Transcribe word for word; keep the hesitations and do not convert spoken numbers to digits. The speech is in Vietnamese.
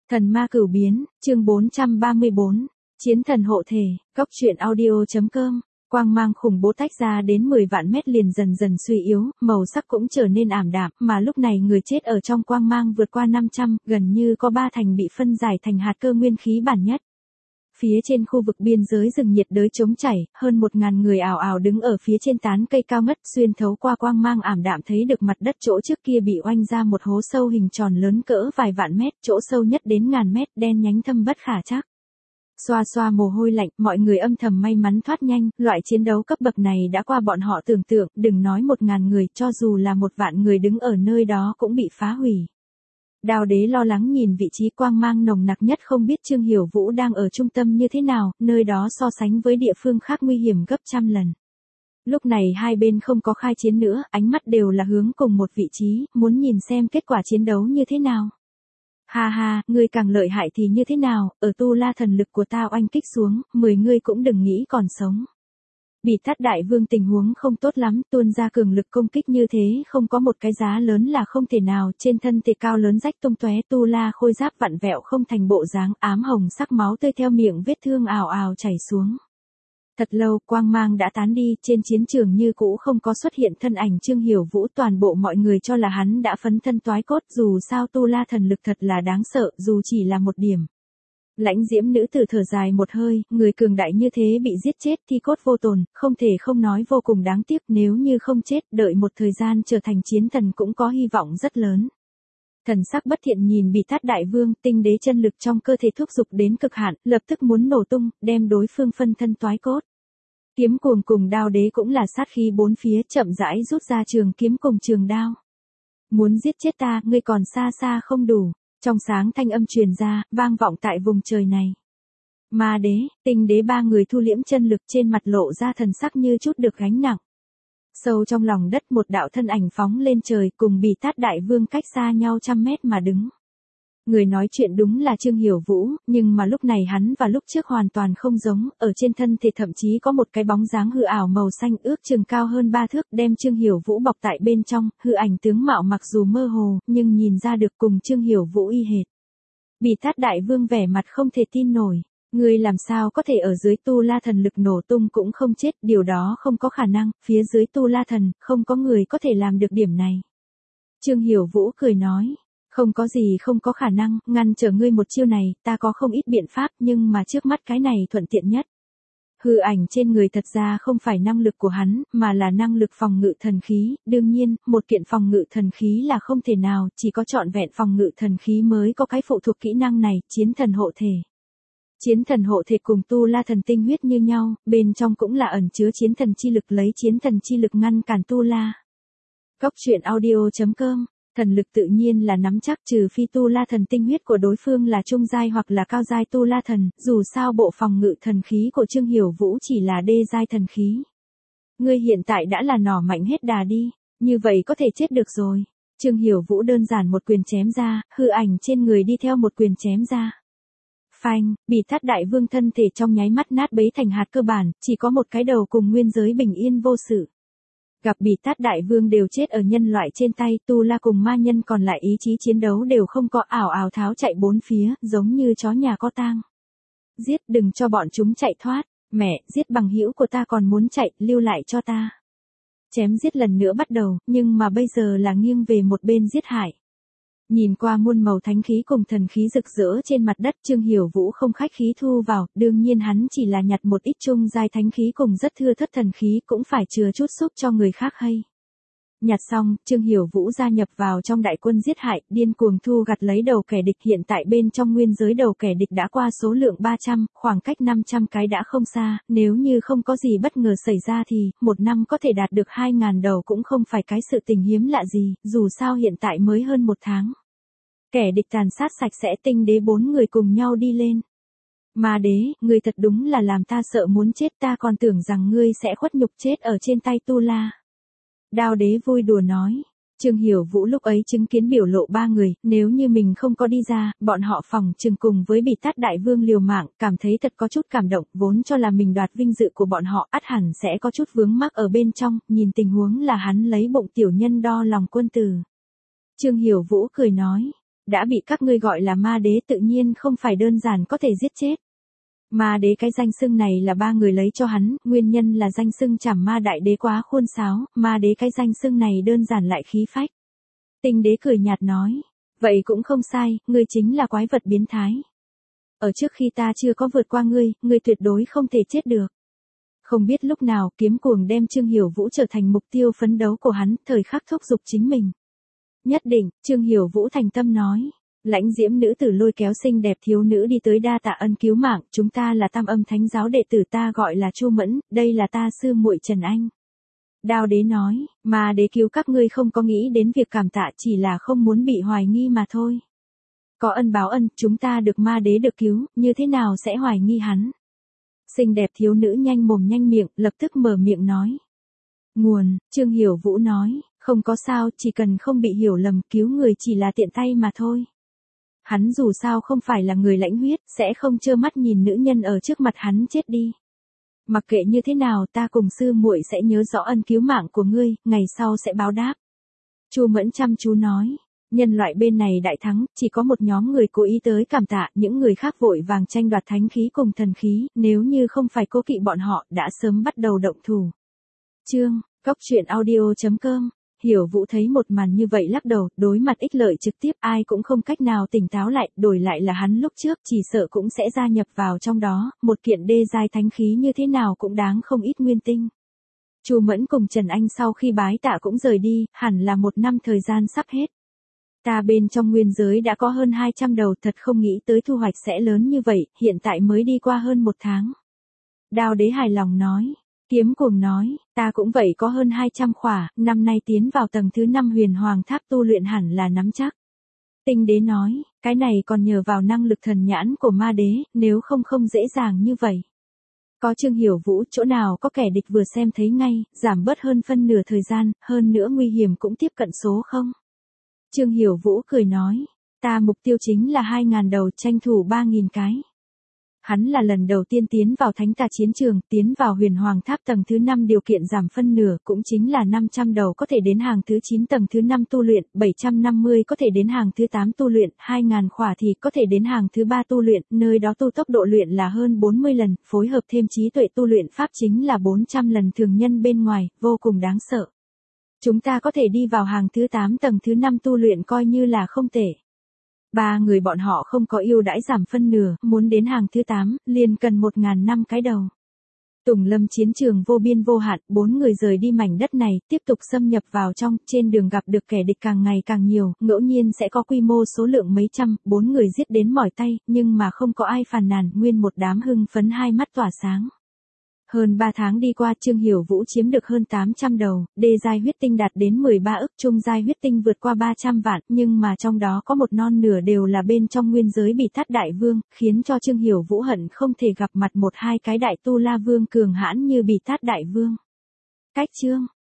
Thần ma cửu biến, chương bốn trăm ba mươi bốn, chiến thần hộ thể, góc truyện audio.com, quang mang khủng bố tách ra đến mười vạn mét liền dần dần suy yếu, màu sắc cũng trở nên ảm đạm, mà lúc này người chết ở trong quang mang vượt qua năm trăm, gần như có ba thành bị phân giải thành hạt cơ nguyên khí bản nhất. Phía trên khu vực biên giới rừng nhiệt đới trống chảy, hơn một ngàn người ảo ảo đứng ở phía trên tán cây cao ngất, xuyên thấu qua quang mang ảm đạm thấy được mặt đất chỗ trước kia bị oanh ra một hố sâu hình tròn lớn cỡ vài vạn mét, chỗ sâu nhất đến ngàn mét, đen nhánh thâm bất khả trắc. Xoa xoa mồ hôi lạnh, mọi người âm thầm may mắn thoát nhanh, loại chiến đấu cấp bậc này đã qua bọn họ tưởng tượng, đừng nói một ngàn người, cho dù là một vạn người đứng ở nơi đó cũng bị phá hủy. Đao đế lo lắng nhìn vị trí quang mang nồng nặc nhất, không biết Trương Hiểu Vũ đang ở trung tâm như thế nào, nơi đó so sánh với địa phương khác nguy hiểm gấp trăm lần. Lúc này hai bên không có khai chiến nữa, ánh mắt đều là hướng cùng một vị trí, muốn nhìn xem kết quả chiến đấu như thế nào. Ha ha, ngươi càng lợi hại thì như thế nào, ở tu la thần lực của ta oanh kích xuống, mười ngươi cũng đừng nghĩ còn sống. Bỉ Thát Đại Vương tình huống không tốt lắm, tuôn ra cường lực công kích như thế không có một cái giá lớn là không thể nào, trên thân thể cao lớn rách tung tóe, tu la khôi giáp vặn vẹo không thành bộ dáng, ám hồng sắc máu tươi theo miệng vết thương ào ào chảy xuống. Thật lâu, quang mang đã tán đi, trên chiến trường như cũ không có xuất hiện thân ảnh Trương Hiểu Vũ, toàn bộ mọi người cho là hắn đã phấn thân toái cốt, dù sao tu la thần lực thật là đáng sợ, dù chỉ là một điểm. Lãnh diễm nữ tử thở dài một hơi, người cường đại như thế bị giết chết thi cốt vô tồn, không thể không nói vô cùng đáng tiếc, nếu như không chết, đợi một thời gian trở thành chiến thần cũng có hy vọng rất lớn. Thần sắc bất thiện nhìn Bỉ Thát Đại Vương, tinh đế chân lực trong cơ thể thúc giục đến cực hạn, lập tức muốn nổ tung, đem đối phương phân thân toái cốt. Kiếm cuồng cùng đao đế cũng là sát khí bốn phía, chậm rãi rút ra trường kiếm cùng trường đao. Muốn giết chết ta, ngươi còn xa xa không đủ. Trong sáng thanh âm truyền ra, vang vọng tại vùng trời này. Ma đế, tinh đế ba người thu liễm chân lực, trên mặt lộ ra thần sắc như chút được gánh nặng. Sâu trong lòng đất một đạo thân ảnh phóng lên trời, cùng Bỉ Thát Đại Vương cách xa nhau trăm mét mà đứng. Người nói chuyện đúng là Trương Hiểu Vũ, nhưng mà lúc này hắn và lúc trước hoàn toàn không giống, ở trên thân thể thậm chí có một cái bóng dáng hư ảo màu xanh ước chừng cao hơn ba thước, đem Trương Hiểu Vũ bọc tại bên trong, hư ảnh tướng mạo mặc dù mơ hồ, nhưng nhìn ra được cùng Trương Hiểu Vũ y hệt. Bỉ Thát Đại Vương vẻ mặt không thể tin nổi, người làm sao có thể ở dưới tu la thần lực nổ tung cũng không chết, điều đó không có khả năng, phía dưới tu la thần, không có người có thể làm được điểm này. Trương Hiểu Vũ cười nói. Không có gì không có khả năng, ngăn trở ngươi một chiêu này, ta có không ít biện pháp, nhưng mà trước mắt cái này thuận tiện nhất. Hư ảnh trên người thật ra không phải năng lực của hắn, mà là năng lực phòng ngự thần khí, đương nhiên, một kiện phòng ngự thần khí là không thể nào, chỉ có trọn vẹn phòng ngự thần khí mới có cái phụ thuộc kỹ năng này, chiến thần hộ thể. Chiến thần hộ thể cùng tu la thần tinh huyết như nhau, bên trong cũng là ẩn chứa chiến thần chi lực, lấy chiến thần chi lực ngăn cản tu la. Góc truyện audio.com. Thần lực tự nhiên là nắm chắc, trừ phi tu la thần tinh huyết của đối phương là trung giai hoặc là cao giai tu la thần, dù sao bộ phòng ngự thần khí của Trương Hiểu Vũ chỉ là đê giai thần khí. Ngươi hiện tại đã là nỏ mạnh hết đà đi, như vậy có thể chết được rồi. Trương Hiểu Vũ đơn giản một quyền chém ra, hư ảnh trên người đi theo một quyền chém ra. Phanh, Bỉ Thát Đại Vương thân thể trong nháy mắt nát bấy thành hạt cơ bản, chỉ có một cái đầu cùng nguyên giới bình yên vô sự. Gặp Bỉ Thát Đại Vương đều chết ở nhân loại trên tay, tu la cùng ma nhân còn lại ý chí chiến đấu đều không có, ảo ảo tháo chạy bốn phía, giống như chó nhà có tang. Giết, đừng cho bọn chúng chạy thoát, mẹ, giết bằng hữu của ta còn muốn chạy, lưu lại cho ta. Chém giết lần nữa bắt đầu, nhưng mà bây giờ là nghiêng về một bên giết hại. Nhìn qua muôn màu thánh khí cùng thần khí rực rỡ trên mặt đất, Trương Hiểu Vũ không khách khí thu vào, đương nhiên hắn chỉ là nhặt một ít trung giai thánh khí cùng rất thưa thất thần khí, cũng phải chừa chút xúc cho người khác hay. Nhặt xong, Trương Hiểu Vũ gia nhập vào trong đại quân giết hại, điên cuồng thu gặt lấy đầu kẻ địch, hiện tại bên trong nguyên giới đầu kẻ địch đã qua số lượng ba trăm, khoảng cách năm trăm cái đã không xa, nếu như không có gì bất ngờ xảy ra thì, một năm có thể đạt được hai ngàn đầu cũng không phải cái sự tình hiếm lạ gì, dù sao hiện tại mới hơn một tháng. Kẻ địch tàn sát sạch sẽ, tinh đế bốn người cùng nhau đi lên. Ma đế, ngươi thật đúng là làm ta sợ muốn chết, ta còn tưởng rằng ngươi sẽ khuất nhục chết ở trên tay tu la. Đao đế vui đùa nói. Trương Hiểu Vũ lúc ấy chứng kiến biểu lộ ba người, nếu như mình không có đi ra, bọn họ phòng trừng cùng với Bỉ Thát Đại Vương liều mạng, cảm thấy thật có chút cảm động, vốn cho là mình đoạt vinh dự của bọn họ, ắt hẳn sẽ có chút vướng mắc ở bên trong, nhìn tình huống là hắn lấy bụng tiểu nhân đo lòng quân tử. Trương Hiểu Vũ cười nói. đã bị các ngươi gọi là ma đế tự nhiên không phải đơn giản có thể giết chết. Ma đế cái danh xưng này là ba người lấy cho hắn, nguyên nhân là danh xưng Trảm Ma Đại Đế quá khuôn sáo, ma đế cái danh xưng này đơn giản lại khí phách. Tinh đế cười nhạt nói, vậy cũng không sai, ngươi chính là quái vật biến thái. Ở trước khi ta chưa có vượt qua ngươi, ngươi tuyệt đối không thể chết được. Không biết lúc nào kiếm cuồng đem Trương Hiểu Vũ trở thành mục tiêu phấn đấu của hắn, thời khắc thúc giục chính mình. Nhất định, Trương Hiểu Vũ thành tâm nói. Lãnh diễm nữ tử lôi kéo xinh đẹp thiếu nữ đi tới đa tạ ân cứu mạng, chúng ta là Tam Âm Thánh giáo đệ tử, ta gọi là Chu Mẫn, đây là ta sư muội Trần Anh. Đao đế nói, mà đế cứu các ngươi không có nghĩ đến việc cảm tạ, chỉ là không muốn bị hoài nghi mà thôi. Có ân báo ân, chúng ta được ma đế được cứu, như thế nào sẽ hoài nghi hắn? Xinh đẹp thiếu nữ nhanh mồm nhanh miệng, lập tức mở miệng nói. Nguồn, Trương Hiểu Vũ nói, không có sao, chỉ cần không bị hiểu lầm, cứu người chỉ là tiện tay mà thôi. Hắn dù sao không phải là người lãnh huyết, sẽ không trơ mắt nhìn nữ nhân ở trước mặt hắn chết đi. Mặc kệ như thế nào, ta cùng sư muội sẽ nhớ rõ ân cứu mạng của ngươi, ngày sau sẽ báo đáp. Chu Mẫn chăm chú nói, nhân loại bên này đại thắng, chỉ có một nhóm người cố ý tới cảm tạ, những người khác vội vàng tranh đoạt thánh khí cùng thần khí, nếu như không phải cố kỵ bọn họ, đã sớm bắt đầu động thủ. Chương, Cốc Truyện Audio chấm com. Hiểu Vũ thấy một màn như vậy lắc đầu, đối mặt ích lợi trực tiếp ai cũng không cách nào tỉnh táo lại, đổi lại là hắn lúc trước chỉ sợ cũng sẽ gia nhập vào trong đó, một kiện đê giai thánh khí như thế nào cũng đáng không ít nguyên tinh. Chu Mẫn cùng Trần Anh sau khi bái tạ cũng rời đi, hẳn là một năm thời gian sắp hết. Ta bên trong nguyên giới đã có hơn hai trăm đầu, thật không nghĩ tới thu hoạch sẽ lớn như vậy, hiện tại mới đi qua hơn một tháng. Đao đế hài lòng nói. Kiếm cuồng nói, ta cũng vậy có hơn hai trăm khỏa, năm nay tiến vào tầng thứ năm huyền hoàng tháp tu luyện hẳn là nắm chắc. Tinh đế nói, cái này còn nhờ vào năng lực thần nhãn của ma đế, nếu không không dễ dàng như vậy. Có Trương Hiểu Vũ, chỗ nào có kẻ địch vừa xem thấy ngay, giảm bớt hơn phân nửa thời gian, hơn nữa nguy hiểm cũng tiếp cận số không. Trương Hiểu Vũ cười nói, ta mục tiêu chính là hai ngàn đầu, tranh thủ ba nghìn cái. Hắn là lần đầu tiên tiến vào thánh tà chiến trường, tiến vào huyền hoàng tháp tầng thứ năm điều kiện giảm phân nửa, cũng chính là năm trăm đầu có thể đến hàng thứ chín tầng thứ năm tu luyện, bảy trăm năm mươi có thể đến hàng thứ tám tu luyện, hai nghìn khỏa thì có thể đến hàng thứ ba tu luyện, nơi đó tu tốc độ luyện là hơn bốn mươi lần, phối hợp thêm trí tuệ tu luyện pháp chính là bốn trăm lần thường nhân bên ngoài, vô cùng đáng sợ. Chúng ta có thể đi vào hàng thứ tám tầng thứ năm tu luyện coi như là không tệ. Ba người bọn họ không có ưu đãi giảm phân nửa, muốn đến hàng thứ tám, liền cần một ngàn năm cái đầu. Tùng lâm chiến trường vô biên vô hạn, bốn người rời đi mảnh đất này, tiếp tục xâm nhập vào trong, trên đường gặp được kẻ địch càng ngày càng nhiều, ngẫu nhiên sẽ có quy mô số lượng mấy trăm, bốn người giết đến mỏi tay, nhưng mà không có ai phàn nàn, nguyên một đám hưng phấn hai mắt tỏa sáng. Hơn ba tháng đi qua, Trương Hiểu Vũ chiếm được hơn tám trăm đầu, đê giai huyết tinh đạt đến mười ba ức, trung giai huyết tinh vượt qua ba trăm vạn, nhưng mà trong đó có một non nửa đều là bên trong nguyên giới Bỉ Thát Đại Vương, khiến cho Trương Hiểu Vũ hận không thể gặp mặt một hai cái đại tu la vương cường hãn như Bỉ Thát Đại Vương. Cách chương